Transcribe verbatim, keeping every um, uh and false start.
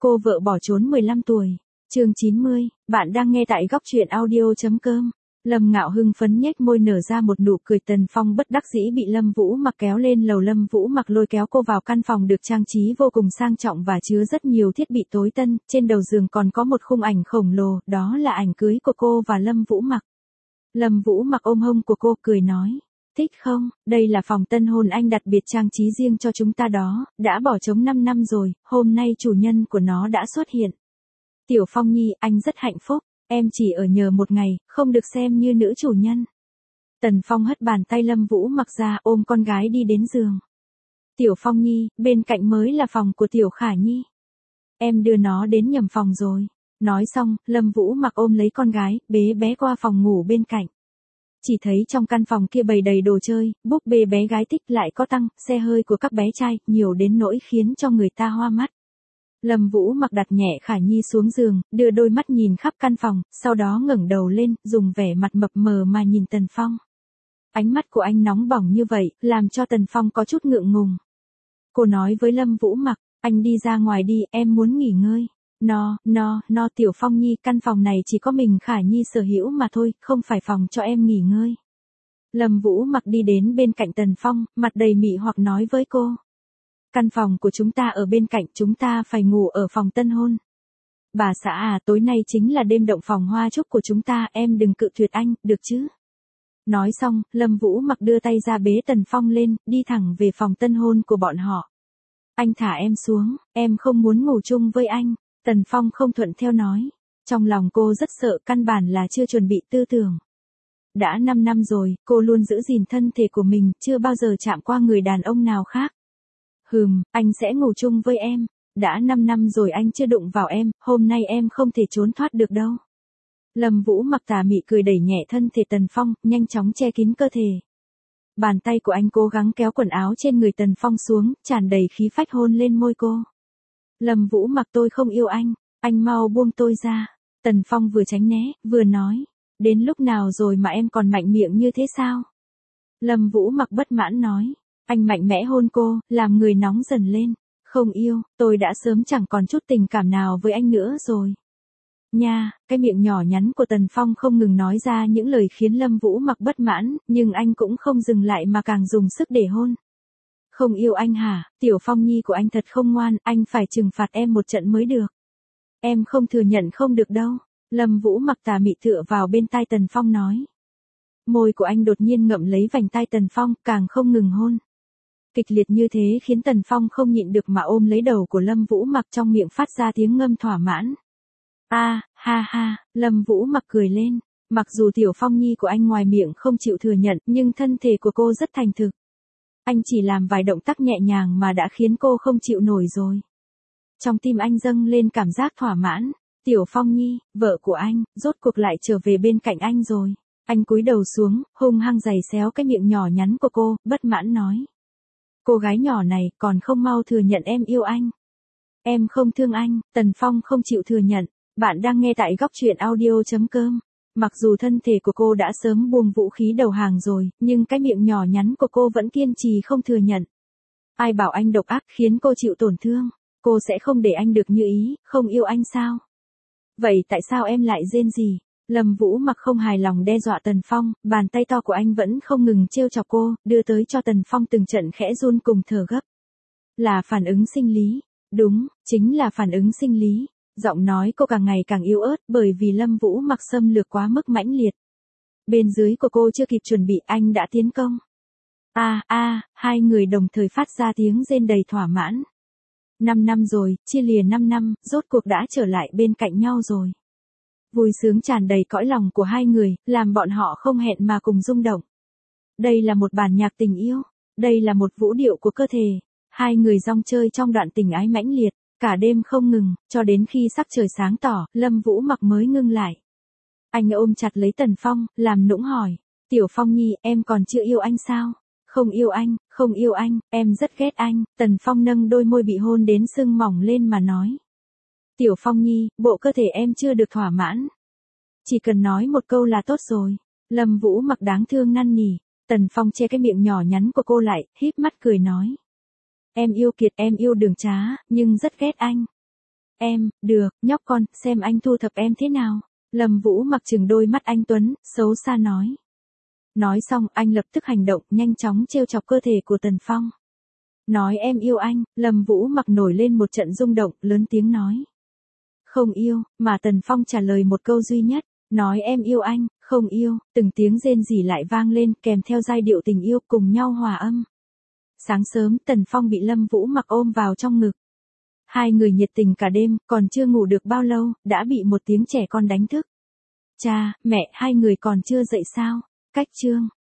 Cô vợ bỏ trốn mười lăm tuổi. Chương chín mươi, bạn đang nghe tại góc truyện audio.com. Lâm Ngạo hưng phấn nhếch môi nở ra một nụ cười. Tần Phong bất đắc dĩ bị Lâm Vũ Mặc kéo lên lầu. Lâm Vũ Mặc lôi kéo cô vào căn phòng được trang trí vô cùng sang trọng và chứa rất nhiều thiết bị tối tân, trên đầu giường còn có một khung ảnh khổng lồ, đó là ảnh cưới của cô và Lâm Vũ Mặc. Lâm Vũ Mặc ôm hông của cô cười nói, thích không, đây là phòng tân hôn anh đặc biệt trang trí riêng cho chúng ta đó, đã bỏ trống năm năm rồi, hôm nay chủ nhân của nó đã xuất hiện. Tiểu Phong Nhi, anh rất hạnh phúc, em chỉ ở nhờ một ngày, không được xem như nữ chủ nhân. Tần Phong hất bàn tay Lâm Vũ Mặc ra, ôm con gái đi đến giường. Tiểu Phong Nhi, bên cạnh mới là phòng của Tiểu Khả Nhi. Em đưa nó đến nhầm phòng rồi. Nói xong, Lâm Vũ Mặc ôm lấy con gái, bế bé qua phòng ngủ bên cạnh. Chỉ thấy trong căn phòng kia bày đầy đồ chơi, búp bê bé gái thích lại có tăng, xe hơi của các bé trai, nhiều đến nỗi khiến cho người ta hoa mắt. Lâm Vũ Mặc đặt nhẹ Khả Nhi xuống giường, đưa đôi mắt nhìn khắp căn phòng, sau đó ngẩng đầu lên, dùng vẻ mặt mập mờ mà nhìn Tần Phong. Ánh mắt của anh nóng bỏng như vậy, làm cho Tần Phong có chút ngượng ngùng. Cô nói với Lâm Vũ Mặc, anh đi ra ngoài đi, em muốn nghỉ ngơi. No, no, no Tiểu Phong Nhi, căn phòng này chỉ có mình Khả Nhi sở hữu mà thôi, không phải phòng cho em nghỉ ngơi. Lâm Vũ Mặc đi đến bên cạnh Tần Phong, mặt đầy mị hoặc nói với cô. Căn phòng của chúng ta ở bên cạnh, chúng ta phải ngủ ở phòng tân hôn. Bà xã à, tối nay chính là đêm động phòng hoa chúc của chúng ta, em đừng cự tuyệt anh, được chứ? Nói xong, Lâm Vũ Mặc đưa tay ra bế Tần Phong lên, đi thẳng về phòng tân hôn của bọn họ. Anh thả em xuống, em không muốn ngủ chung với anh. Tần Phong không thuận theo nói. Trong lòng cô rất sợ, căn bản là chưa chuẩn bị tư tưởng. Đã năm năm rồi, cô luôn giữ gìn thân thể của mình, chưa bao giờ chạm qua người đàn ông nào khác. Hừm, anh sẽ ngủ chung với em. Đã năm năm rồi anh chưa đụng vào em, hôm nay em không thể trốn thoát được đâu. Lâm Vũ Mặc tà mị cười đẩy nhẹ thân thể Tần Phong, nhanh chóng che kín cơ thể. Bàn tay của anh cố gắng kéo quần áo trên người Tần Phong xuống, tràn đầy khí phách hôn lên môi cô. Lâm Vũ Mặc, tôi không yêu anh, anh mau buông tôi ra. Tần Phong vừa tránh né, vừa nói, đến lúc nào rồi mà em còn mạnh miệng như thế sao? Lâm Vũ Mặc bất mãn nói, anh mạnh mẽ hôn cô, làm người nóng dần lên. Không yêu, tôi đã sớm chẳng còn chút tình cảm nào với anh nữa rồi. Nha, cái miệng nhỏ nhắn của Tần Phong không ngừng nói ra những lời khiến Lâm Vũ Mặc bất mãn, nhưng anh cũng không dừng lại mà càng dùng sức để hôn. Không yêu anh hả, Tiểu Phong Nhi của anh thật không ngoan, anh phải trừng phạt em một trận mới được. Em không thừa nhận không được đâu. Lâm Vũ Mặc tà mị tựa vào bên tai Tần Phong nói. Môi của anh đột nhiên ngậm lấy vành tai Tần Phong, càng không ngừng hôn. Kịch liệt như thế khiến Tần Phong không nhịn được mà ôm lấy đầu của Lâm Vũ Mặc, trong miệng phát ra tiếng ngâm thỏa mãn. A, à, ha ha, Lâm Vũ Mặc cười lên. Mặc dù Tiểu Phong Nhi của anh ngoài miệng không chịu thừa nhận, nhưng thân thể của cô rất thành thực. Anh chỉ làm vài động tác nhẹ nhàng mà đã khiến cô không chịu nổi rồi. Trong tim anh dâng lên cảm giác thỏa mãn. Tiểu Phong Nhi, vợ của anh, rốt cuộc lại trở về bên cạnh anh rồi. Anh cúi đầu xuống, hung hăng giày xéo cái miệng nhỏ nhắn của cô, bất mãn nói. Cô gái nhỏ này còn không mau thừa nhận em yêu anh. Em không thương anh. Tần Phong không chịu thừa nhận. Bạn đang nghe tại góc truyện audio.com. Mặc dù thân thể của cô đã sớm buông vũ khí đầu hàng rồi, nhưng cái miệng nhỏ nhắn của cô vẫn kiên trì không thừa nhận. Ai bảo anh độc ác khiến cô chịu tổn thương, cô sẽ không để anh được như ý, không yêu anh sao? Vậy tại sao em lại rên rỉ? Lâm Vũ Mặc không hài lòng đe dọa Tần Phong, bàn tay to của anh vẫn không ngừng trêu chọc cô, đưa tới cho Tần Phong từng trận khẽ run cùng thở gấp. Là phản ứng sinh lý. Đúng, chính là phản ứng sinh lý. Giọng nói cô càng ngày càng yếu ớt bởi vì Lâm Vũ Mặc xâm lược quá mức mãnh liệt. Bên dưới của cô chưa kịp chuẩn bị, anh đã tiến công. A a, hai người đồng thời phát ra tiếng rên đầy thỏa mãn. Năm năm rồi, chia lìa năm năm, rốt cuộc đã trở lại bên cạnh nhau rồi. Vui sướng tràn đầy cõi lòng của hai người, làm bọn họ không hẹn mà cùng rung động. Đây là một bản nhạc tình yêu, đây là một vũ điệu của cơ thể. Hai người rong chơi trong đoạn tình ái mãnh liệt. Cả đêm không ngừng, cho đến khi sắc trời sáng tỏ, Lâm Vũ Mặc mới ngưng lại. Anh ôm chặt lấy Tần Phong, làm nũng hỏi. Tiểu Phong Nhi, em còn chưa yêu anh sao? Không yêu anh, không yêu anh, em rất ghét anh. Tần Phong nâng đôi môi bị hôn đến sưng mỏng lên mà nói. Tiểu Phong Nhi, bộ cơ thể em chưa được thỏa mãn. Chỉ cần nói một câu là tốt rồi. Lâm Vũ Mặc đáng thương năn nỉ. Tần Phong che cái miệng nhỏ nhắn của cô lại, híp mắt cười nói. Em yêu Kiệt, em yêu Đường Trá, nhưng rất ghét anh. Em, được, nhóc con, xem anh thu thập em thế nào. Lâm Vũ Mặc trừng đôi mắt anh tuấn, xấu xa nói. Nói xong, anh lập tức hành động, nhanh chóng trêu chọc cơ thể của Tần Phong. Nói em yêu anh, Lâm Vũ Mặc nổi lên một trận rung động, lớn tiếng nói. Không yêu, mà Tần Phong trả lời một câu duy nhất, nói em yêu anh, không yêu, từng tiếng rên rỉ lại vang lên kèm theo giai điệu tình yêu cùng nhau hòa âm. Sáng sớm Tần Phong bị Lâm Vũ Mặc ôm vào trong ngực. Hai người nhiệt tình cả đêm, còn chưa ngủ được bao lâu, đã bị một tiếng trẻ con đánh thức. Cha, mẹ, hai người còn chưa dậy sao? Cách chương.